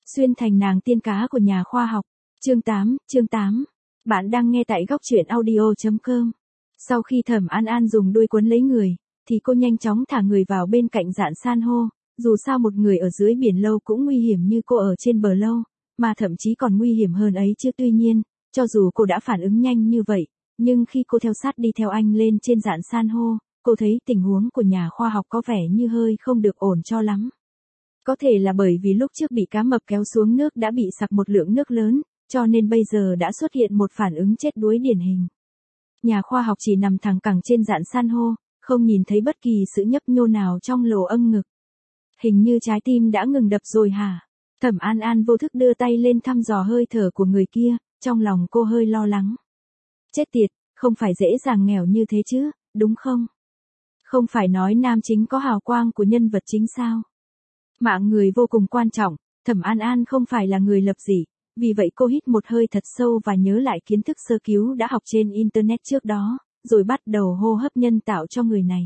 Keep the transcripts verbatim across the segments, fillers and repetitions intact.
Xuyên thành nàng tiên cá của nhà khoa học. Chương tám, chương tám. Bạn đang nghe tại góc truyện audio chấm com. Sau khi Thẩm An An dùng đuôi quấn lấy người, thì cô nhanh chóng thả người vào bên cạnh rạn san hô. Dù sao một người ở dưới biển lâu cũng nguy hiểm như cô ở trên bờ lâu, mà thậm chí còn nguy hiểm hơn ấy chứ. Tuy nhiên, cho dù cô đã phản ứng nhanh như vậy, nhưng khi cô theo sát đi theo anh lên trên rạn san hô, cô thấy tình huống của nhà khoa học có vẻ như hơi không được ổn cho lắm. Có thể là bởi vì lúc trước bị cá mập kéo xuống nước đã bị sặc một lượng nước lớn, cho nên bây giờ đã xuất hiện một phản ứng chết đuối điển hình. Nhà khoa học chỉ nằm thẳng cẳng trên rạn san hô, không nhìn thấy bất kỳ sự nhấp nhô nào trong lỗ âm ngực. Hình như trái tim đã ngừng đập rồi hả? Thẩm An An vô thức đưa tay lên thăm dò hơi thở của người kia, trong lòng cô hơi lo lắng. Chết tiệt, không phải dễ dàng nghèo như thế chứ, đúng không? Không phải nói nam chính có hào quang của nhân vật chính sao? Mạng người vô cùng quan trọng, Thẩm An An không phải là người lập dị, vì vậy cô hít một hơi thật sâu và nhớ lại kiến thức sơ cứu đã học trên Internet trước đó, rồi bắt đầu hô hấp nhân tạo cho người này.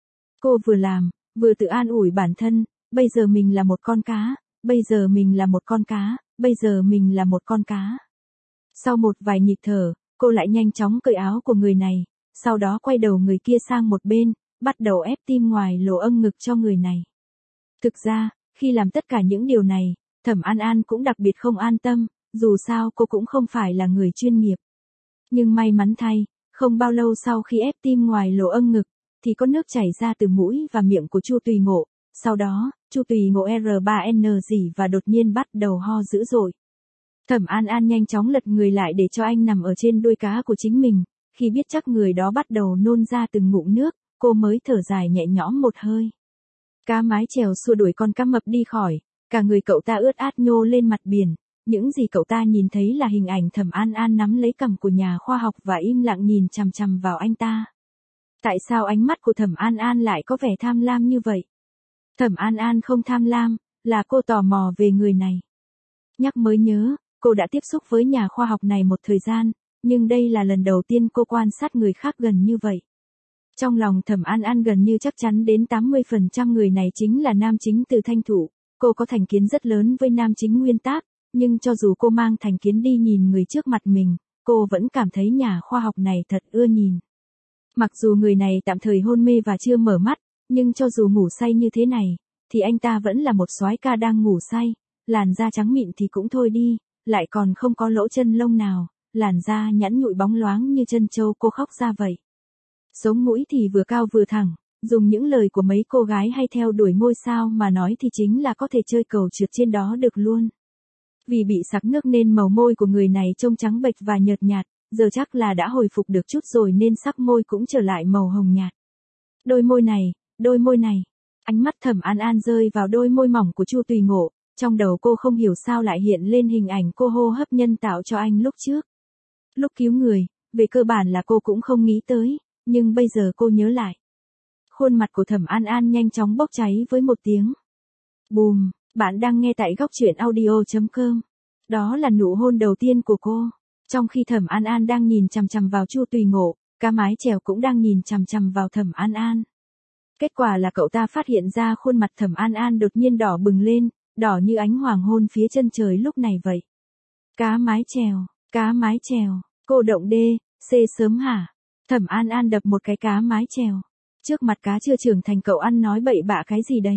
Cô vừa làm, vừa tự an ủi bản thân, bây giờ mình là một con cá, bây giờ mình là một con cá, bây giờ mình là một con cá. Sau một vài nhịp thở, cô lại nhanh chóng cởi áo của người này, sau đó quay đầu người kia sang một bên, bắt đầu ép tim ngoài lỗ âm ngực cho người này. Thực ra, khi làm tất cả những điều này, Thẩm An An cũng đặc biệt không an tâm, dù sao cô cũng không phải là người chuyên nghiệp. Nhưng may mắn thay, không bao lâu sau khi ép tim ngoài lỗ âm ngực, thì có nước chảy ra từ mũi và miệng của Chu Tùy Ngộ, sau đó, Chu Tùy Ngộ R ba N gì và đột nhiên bắt đầu ho dữ dội. Thẩm An An nhanh chóng lật người lại để cho anh nằm ở trên đuôi cá của chính mình, khi biết chắc người đó bắt đầu nôn ra từng ngụm nước, cô mới thở dài nhẹ nhõm một hơi. Cá mái chèo xua đuổi con cá mập đi khỏi, cả người cậu ta ướt át nhô lên mặt biển, những gì cậu ta nhìn thấy là hình ảnh Thẩm An An nắm lấy cằm của nhà khoa học và im lặng nhìn chằm chằm vào anh ta. Tại sao ánh mắt của Thẩm An An lại có vẻ tham lam như vậy? Thẩm An An không tham lam, là cô tò mò về người này. Nhắc mới nhớ, cô đã tiếp xúc với nhà khoa học này một thời gian, nhưng đây là lần đầu tiên cô quan sát người khác gần như vậy. Trong lòng Thẩm An An gần như chắc chắn đến tám mươi phần trăm người này chính là nam chính Từ Thanh Thụ. Cô có thành kiến rất lớn với nam chính nguyên tác, nhưng cho dù cô mang thành kiến đi nhìn người trước mặt mình, cô vẫn cảm thấy nhà khoa học này thật ưa nhìn. Mặc dù người này tạm thời hôn mê và chưa mở mắt, nhưng cho dù ngủ say như thế này, thì anh ta vẫn là một soái ca đang ngủ say, làn da trắng mịn thì cũng thôi đi, lại còn không có lỗ chân lông nào, làn da nhẵn nhụi bóng loáng như chân trâu. Cô khóc ra vậy. Sống mũi thì vừa cao vừa thẳng, dùng những lời của mấy cô gái hay theo đuổi ngôi sao mà nói thì chính là có thể chơi cầu trượt trên đó được luôn. Vì bị sặc nước nên màu môi của người này trông trắng bệch và nhợt nhạt, giờ chắc là đã hồi phục được chút rồi nên sắc môi cũng trở lại màu hồng nhạt. Đôi môi này, đôi môi này. Ánh mắt Thẩm An An rơi vào đôi môi mỏng của Chu Tùy Ngộ, trong đầu cô không hiểu sao lại hiện lên hình ảnh cô hô hấp nhân tạo cho anh lúc trước. Lúc cứu người, về cơ bản là cô cũng không nghĩ tới, nhưng bây giờ cô nhớ lại. Khuôn mặt của Thẩm An An nhanh chóng bốc cháy với một tiếng. Bùm, bạn đang nghe tại góc truyện audio chấm com. Đó là nụ hôn đầu tiên của cô. Trong khi Thẩm An An đang nhìn chằm chằm vào Chu Tùy Ngộ, cá mái chèo cũng đang nhìn chằm chằm vào Thẩm An An. Kết quả là cậu ta phát hiện ra khuôn mặt Thẩm An An đột nhiên đỏ bừng lên, đỏ như ánh hoàng hôn phía chân trời lúc này vậy. Cá mái chèo, cá mái chèo, cô động đê, xê sớm hả? Thẩm An An đập một cái cá mái chèo. Trước mặt cá chưa trưởng thành cậu ăn nói bậy bạ cái gì đấy?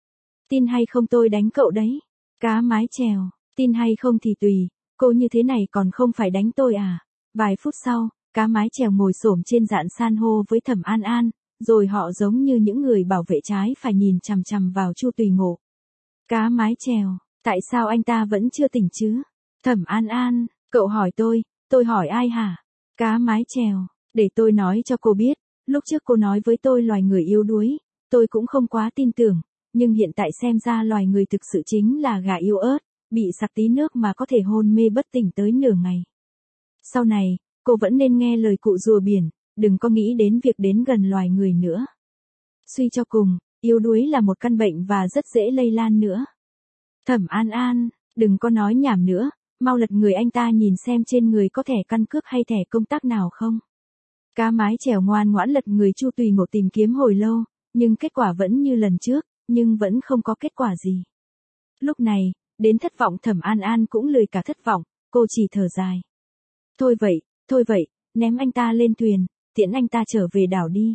Tin hay không tôi đánh cậu đấy. Cá mái chèo, tin hay không thì tùy, cô như thế này còn không phải đánh tôi à? Vài phút sau, cá mái chèo ngồi xổm trên rạn san hô với Thẩm An An, rồi họ giống như những người bảo vệ trái phải nhìn chằm chằm vào Chu Tùy Ngộ. Cá mái chèo, tại sao anh ta vẫn chưa tỉnh chứ? Thẩm An An, cậu hỏi tôi, tôi hỏi ai hả? Cá mái chèo, để tôi nói cho cô biết, lúc trước cô nói với tôi loài người yếu đuối, tôi cũng không quá tin tưởng, nhưng hiện tại xem ra loài người thực sự chính là gà yếu ớt, bị sặc tí nước mà có thể hôn mê bất tỉnh tới nửa ngày. Sau này, cô vẫn nên nghe lời cụ rùa biển, đừng có nghĩ đến việc đến gần loài người nữa. Suy cho cùng, yếu đuối là một căn bệnh và rất dễ lây lan nữa. Thẩm An An, đừng có nói nhảm nữa, mau lật người anh ta nhìn xem trên người có thẻ căn cước hay thẻ công tác nào không. Cá mái chèo ngoan ngoãn lật người Chu Tùy Ngộ tìm kiếm hồi lâu, nhưng kết quả vẫn như lần trước, nhưng vẫn không có kết quả gì. Lúc này, đến thất vọng Thẩm An An cũng lười cả thất vọng, cô chỉ thở dài. Thôi vậy, thôi vậy, ném anh ta lên thuyền, tiễn anh ta trở về đảo đi.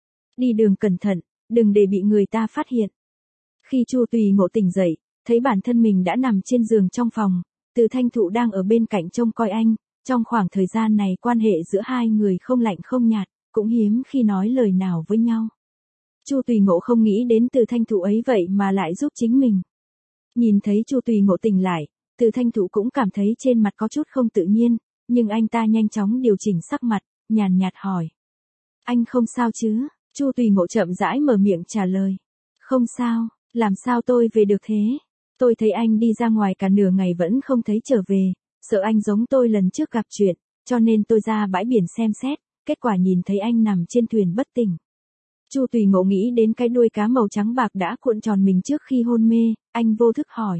Đi đường cẩn thận, đừng để bị người ta phát hiện. Khi Chu Tùy Ngộ tỉnh dậy, thấy bản thân mình đã nằm trên giường trong phòng, Từ Thanh Thụ đang ở bên cạnh trông coi anh, trong khoảng thời gian này quan hệ giữa hai người không lạnh không nhạt, cũng hiếm khi nói lời nào với nhau. Chu Tùy Ngộ không nghĩ đến Từ Thanh Thụ ấy vậy mà lại giúp chính mình. Nhìn thấy Chu Tùy Ngộ tỉnh lại, Từ Thanh Thụ cũng cảm thấy trên mặt có chút không tự nhiên, nhưng anh ta nhanh chóng điều chỉnh sắc mặt, nhàn nhạt hỏi. Anh không sao chứ? Chu Tùy Ngộ chậm rãi mở miệng trả lời. Không sao, làm sao tôi về được thế? Tôi thấy anh đi ra ngoài cả nửa ngày vẫn không thấy trở về, sợ anh giống tôi lần trước gặp chuyện, cho nên tôi ra bãi biển xem xét, kết quả nhìn thấy anh nằm trên thuyền bất tỉnh. Chu Tùy Ngộ nghĩ đến cái đuôi cá màu trắng bạc đã cuộn tròn mình trước khi hôn mê, anh vô thức hỏi.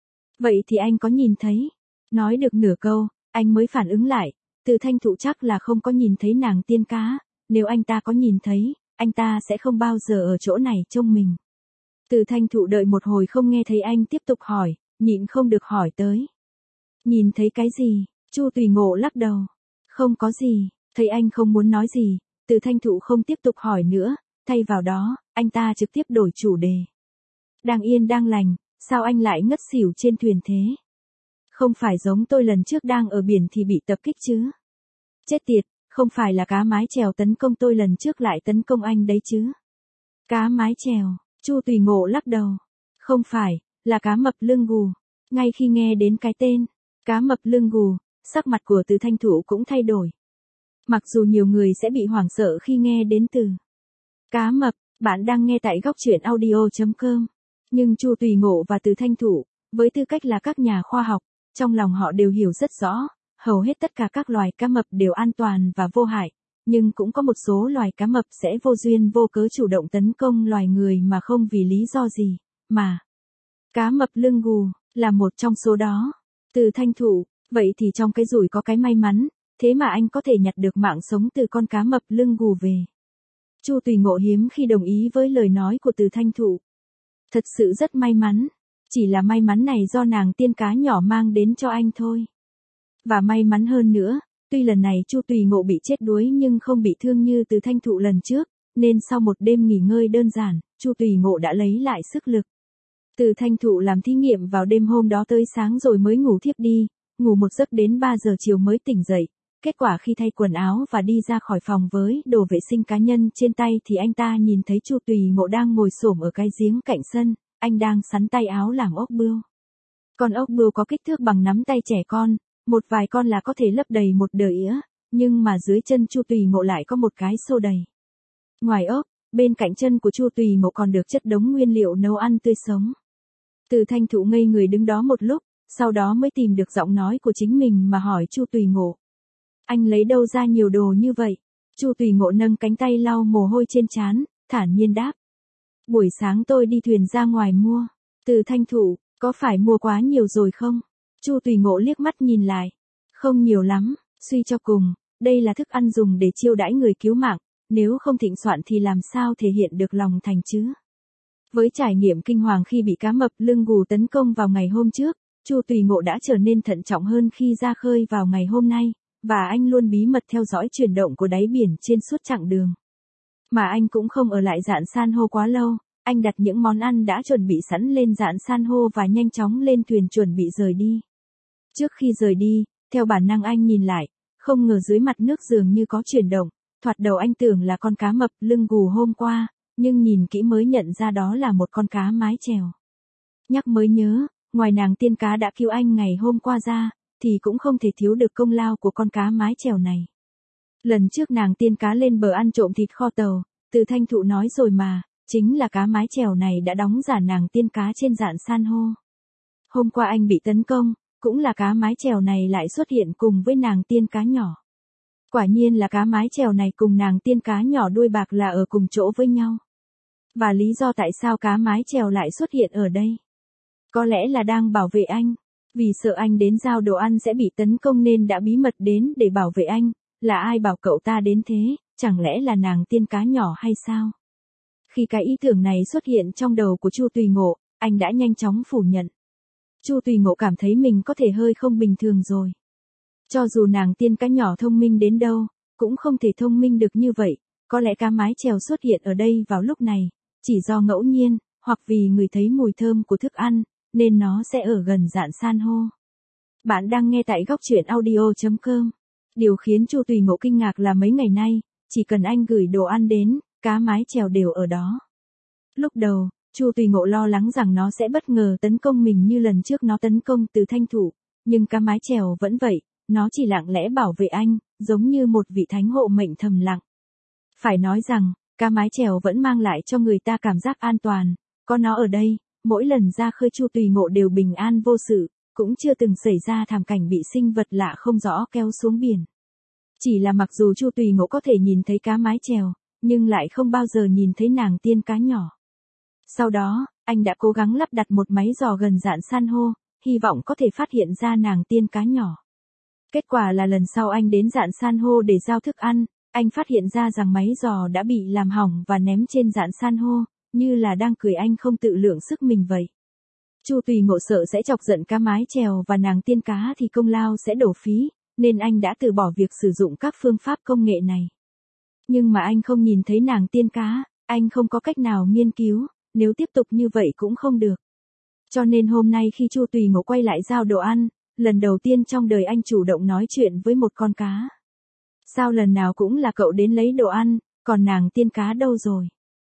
Vậy thì anh có nhìn thấy? Nói được nửa câu, anh mới phản ứng lại, Từ Thanh Thụ chắc là không có nhìn thấy nàng tiên cá, nếu anh ta có nhìn thấy, anh ta sẽ không bao giờ ở chỗ này trông mình. Từ Thanh Thụ đợi một hồi không nghe thấy anh tiếp tục hỏi, nhịn không được hỏi tới. Nhìn thấy cái gì? Chu Tùy Ngộ lắc đầu. Không có gì, thấy anh không muốn nói gì, Từ Thanh Thụ không tiếp tục hỏi nữa, thay vào đó, anh ta trực tiếp đổi chủ đề. Đang yên đang lành, sao anh lại ngất xỉu trên thuyền thế? Không phải giống tôi lần trước đang ở biển thì bị tập kích chứ? Chết tiệt, không phải là cá mái chèo tấn công tôi lần trước lại tấn công anh đấy chứ? Cá mái chèo, Chu Tùy Ngộ lắc đầu. Không phải, là cá mập lưng gù. Ngay khi nghe đến cái tên, cá mập lưng gù, sắc mặt của Từ Thanh Thụ cũng thay đổi. Mặc dù nhiều người sẽ bị hoảng sợ khi nghe đến từ cá mập, bạn đang nghe tại góc truyện audio chấm com. Nhưng Chu Tùy Ngộ và Từ Thanh Thụ, với tư cách là các nhà khoa học, trong lòng họ đều hiểu rất rõ, hầu hết tất cả các loài cá mập đều an toàn và vô hại, nhưng cũng có một số loài cá mập sẽ vô duyên vô cớ chủ động tấn công loài người mà không vì lý do gì, mà cá mập lưng gù là một trong số đó. Từ Thanh Thụ, vậy thì trong cái rủi có cái may mắn, thế mà anh có thể nhặt được mạng sống từ con cá mập lưng gù về. Chu Tùy Ngộ hiếm khi đồng ý với lời nói của Từ Thanh Thụ. Thật sự rất may mắn, chỉ là may mắn này do nàng tiên cá nhỏ mang đến cho anh thôi. Và may mắn hơn nữa, tuy lần này Chu Tùy Ngộ bị chết đuối nhưng không bị thương như Từ Thanh Thụ lần trước, nên sau một đêm nghỉ ngơi đơn giản, Chu Tùy Ngộ đã lấy lại sức lực. Từ Thanh Thụ làm thí nghiệm vào đêm hôm đó tới sáng rồi mới ngủ thiếp đi, ngủ một giấc đến ba giờ chiều mới tỉnh dậy. Kết quả khi thay quần áo và đi ra khỏi phòng với đồ vệ sinh cá nhân trên tay thì anh ta nhìn thấy Chu Tùy Ngộ đang ngồi xổm ở cái giếng cạnh sân, anh đang sắn tay áo làm ốc bươu. Con ốc bươu có kích thước bằng nắm tay trẻ con, một vài con là có thể lấp đầy một đờ ĩa, nhưng mà dưới chân Chu Tùy Ngộ lại có một cái xô đầy. Ngoài ốc, bên cạnh chân của Chu Tùy Ngộ còn được chất đống nguyên liệu nấu ăn tươi sống. Từ Thanh Thụ ngây người đứng đó một lúc, sau đó mới tìm được giọng nói của chính mình mà hỏi Chu Tùy Ngộ. Anh lấy đâu ra nhiều đồ như vậy? Chu Tùy Ngộ nâng cánh tay lau mồ hôi trên trán, thản nhiên đáp. Buổi sáng tôi đi thuyền ra ngoài mua. Từ Thanh Thụ, có phải mua quá nhiều rồi không? Chu Tùy Ngộ liếc mắt nhìn lại. Không nhiều lắm, suy cho cùng, đây là thức ăn dùng để chiêu đãi người cứu mạng, nếu không thịnh soạn thì làm sao thể hiện được lòng thành chứ? Với trải nghiệm kinh hoàng khi bị cá mập lưng gù tấn công vào ngày hôm trước, Chu Tùy Ngộ đã trở nên thận trọng hơn khi ra khơi vào ngày hôm nay, và anh luôn bí mật theo dõi chuyển động của đáy biển trên suốt chặng đường. Mà anh cũng không ở lại rạn san hô quá lâu, anh đặt những món ăn đã chuẩn bị sẵn lên rạn san hô và nhanh chóng lên thuyền chuẩn bị rời đi. Trước khi rời đi, theo bản năng anh nhìn lại, không ngờ dưới mặt nước dường như có chuyển động, thoạt đầu anh tưởng là con cá mập lưng gù hôm qua, nhưng nhìn kỹ mới nhận ra đó là một con cá mái chèo. Nhắc mới nhớ, ngoài nàng tiên cá đã cứu anh ngày hôm qua ra, thì cũng không thể thiếu được công lao của con cá mái chèo này. Lần trước nàng tiên cá lên bờ ăn trộm thịt kho tàu, Từ Thanh Thụ nói rồi mà, chính là cá mái chèo này đã đóng giả nàng tiên cá trên rạn san hô. Hôm qua anh bị tấn công, cũng là cá mái chèo này lại xuất hiện cùng với nàng tiên cá nhỏ. Quả nhiên là cá mái chèo này cùng nàng tiên cá nhỏ đuôi bạc là ở cùng chỗ với nhau. Và lý do tại sao cá mái chèo lại xuất hiện ở đây? Có lẽ là đang bảo vệ anh. Vì sợ anh đến giao đồ ăn sẽ bị tấn công nên đã bí mật đến để bảo vệ anh. Là ai bảo cậu ta đến thế, chẳng lẽ là nàng tiên cá nhỏ hay sao? Khi cái ý tưởng này xuất hiện trong đầu của Chu Tùy Ngộ, anh đã nhanh chóng phủ nhận. Chu Tùy Ngộ cảm thấy mình có thể hơi không bình thường rồi. Cho dù nàng tiên cá nhỏ thông minh đến đâu, cũng không thể thông minh được như vậy, có lẽ cá mái chèo xuất hiện ở đây vào lúc này, chỉ do ngẫu nhiên, hoặc vì người thấy mùi thơm của thức ăn, nên nó sẽ ở gần rạn san hô. Bạn đang nghe tại góc truyện audio chấm com. Điều khiến Chu Tùy Ngộ kinh ngạc là mấy ngày nay, chỉ cần anh gửi đồ ăn đến, cá mái chèo đều ở đó. Lúc đầu, Chu Tùy Ngộ lo lắng rằng nó sẽ bất ngờ tấn công mình như lần trước nó tấn công từ thanh thủ, nhưng cá mái chèo vẫn vậy, nó chỉ lặng lẽ bảo vệ anh, giống như một vị thánh hộ mệnh thầm lặng. Phải nói rằng, cá mái chèo vẫn mang lại cho người ta cảm giác an toàn, có nó ở đây, mỗi lần ra khơi Chu Tùy Ngộ đều bình an vô sự, cũng chưa từng xảy ra thảm cảnh bị sinh vật lạ không rõ kéo xuống biển. Chỉ là mặc dù Chu Tùy Ngộ có thể nhìn thấy cá mái chèo, nhưng lại không bao giờ nhìn thấy nàng tiên cá nhỏ. Sau đó, anh đã cố gắng lắp đặt một máy dò gần rạn san hô, hy vọng có thể phát hiện ra nàng tiên cá nhỏ. Kết quả là lần sau anh đến rạn san hô để giao thức ăn, anh phát hiện ra rằng máy dò đã bị làm hỏng và ném trên rạn san hô, như là đang cười anh không tự lượng sức mình vậy. Chu Tùy Ngộ sợ sẽ chọc giận cá mái chèo và nàng tiên cá thì công lao sẽ đổ phí, nên anh đã từ bỏ việc sử dụng các phương pháp công nghệ này. Nhưng mà anh không nhìn thấy nàng tiên cá, anh không có cách nào nghiên cứu, nếu tiếp tục như vậy cũng không được. Cho nên hôm nay khi Chu Tùy Ngộ quay lại giao đồ ăn, lần đầu tiên trong đời anh chủ động nói chuyện với một con cá. Sao lần nào cũng là cậu đến lấy đồ ăn, còn nàng tiên cá đâu rồi?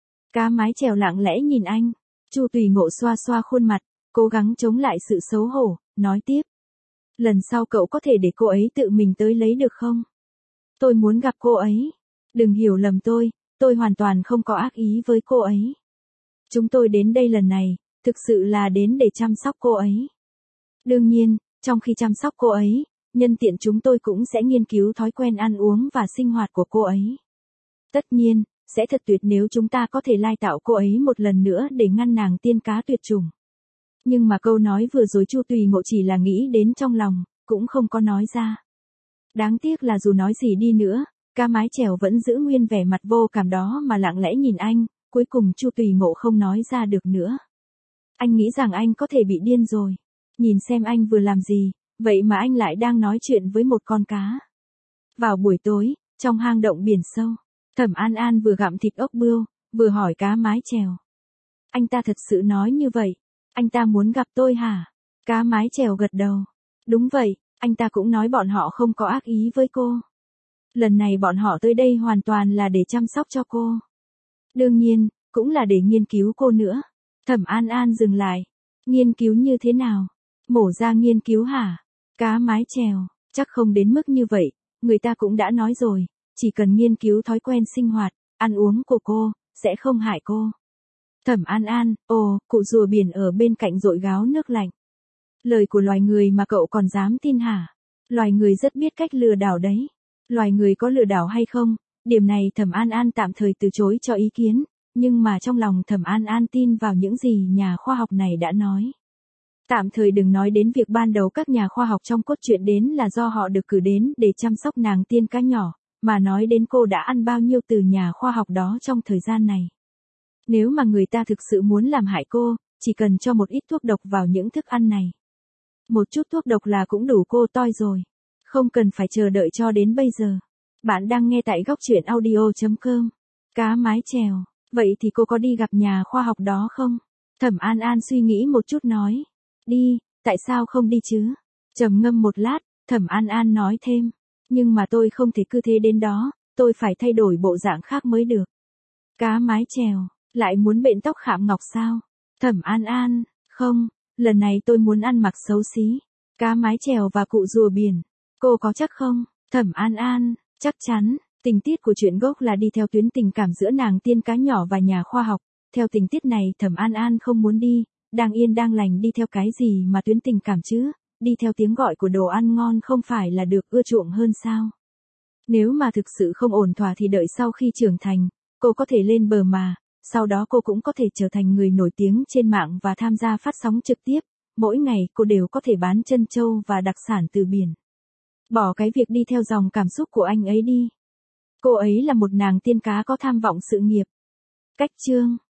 Cá mái chèo lặng lẽ nhìn anh, Chu Tùy Ngộ xoa xoa khuôn mặt, cố gắng chống lại sự xấu hổ, nói tiếp. Lần sau cậu có thể để cô ấy tự mình tới lấy được không? Tôi muốn gặp cô ấy. Đừng hiểu lầm tôi, tôi hoàn toàn không có ác ý với cô ấy. Chúng tôi đến đây lần này, thực sự là đến để chăm sóc cô ấy. Đương nhiên, trong khi chăm sóc cô ấy, nhân tiện chúng tôi cũng sẽ nghiên cứu thói quen ăn uống và sinh hoạt của cô ấy. Tất nhiên, sẽ thật tuyệt nếu chúng ta có thể lai tạo cô ấy một lần nữa để ngăn nàng tiên cá tuyệt chủng. Nhưng mà câu nói vừa rồi Chu Tùy Ngộ chỉ là nghĩ đến trong lòng, cũng không có nói ra. Đáng tiếc là dù nói gì đi nữa, cá mái chèo vẫn giữ nguyên vẻ mặt vô cảm đó mà lặng lẽ nhìn anh, cuối cùng Chu Tùy Ngộ không nói ra được nữa. Anh nghĩ rằng anh có thể bị điên rồi. Nhìn xem anh vừa làm gì, vậy mà anh lại đang nói chuyện với một con cá. Vào buổi tối, trong hang động biển sâu, Thẩm An An vừa gặm thịt ốc bươu, vừa hỏi cá mái chèo. Anh ta thật sự nói như vậy? Anh ta muốn gặp tôi hả? Cá mái chèo gật đầu. Đúng vậy, anh ta cũng nói bọn họ không có ác ý với cô. Lần này bọn họ tới đây hoàn toàn là để chăm sóc cho cô. Đương nhiên, cũng là để nghiên cứu cô nữa. Thẩm An An dừng lại. Nghiên cứu như thế nào? Mổ ra nghiên cứu hả? Cá mái chèo, chắc không đến mức như vậy, người ta cũng đã nói rồi, chỉ cần nghiên cứu thói quen sinh hoạt, ăn uống của cô, sẽ không hại cô. Thẩm An An, ồ, cụ rùa biển ở bên cạnh dội gáo nước lạnh. Lời của loài người mà cậu còn dám tin hả? Loài người rất biết cách lừa đảo đấy. Loài người có lừa đảo hay không? Điểm này Thẩm An An tạm thời từ chối cho ý kiến, nhưng mà trong lòng Thẩm An An tin vào những gì nhà khoa học này đã nói. Tạm thời đừng nói đến việc ban đầu các nhà khoa học trong cốt truyện đến là do họ được cử đến để chăm sóc nàng tiên cá nhỏ, mà nói đến cô đã ăn bao nhiêu từ nhà khoa học đó trong thời gian này. Nếu mà người ta thực sự muốn làm hại cô, chỉ cần cho một ít thuốc độc vào những thức ăn này. Một chút thuốc độc là cũng đủ cô toi rồi. Không cần phải chờ đợi cho đến bây giờ. Bạn đang nghe tại góc truyện audio chấm com. Cá mái chèo, vậy thì cô có đi gặp nhà khoa học đó không? Thẩm An An suy nghĩ một chút nói. Đi, tại sao không đi chứ? Trầm ngâm một lát, Thẩm An An nói thêm. Nhưng mà tôi không thể cứ thế đến đó, tôi phải thay đổi bộ dạng khác mới được. Cá mái chèo, lại muốn bện tóc khảm ngọc sao? Thẩm An An, không, lần này tôi muốn ăn mặc xấu xí. Cá mái chèo và cụ rùa biển. Cô có chắc không? Thẩm An An, chắc chắn. Tình tiết của truyện gốc là đi theo tuyến tình cảm giữa nàng tiên cá nhỏ và nhà khoa học. Theo tình tiết này Thẩm An An không muốn đi, đang yên đang lành đi theo cái gì mà tuyến tình cảm chứ, đi theo tiếng gọi của đồ ăn ngon không phải là được ưa chuộng hơn sao? Nếu mà thực sự không ổn thỏa thì đợi sau khi trưởng thành, cô có thể lên bờ mà, sau đó cô cũng có thể trở thành người nổi tiếng trên mạng và tham gia phát sóng trực tiếp, mỗi ngày cô đều có thể bán trân châu và đặc sản từ biển. Bỏ cái việc đi theo dòng cảm xúc của anh ấy đi. Cô ấy là một nàng tiên cá có tham vọng sự nghiệp. Cách chương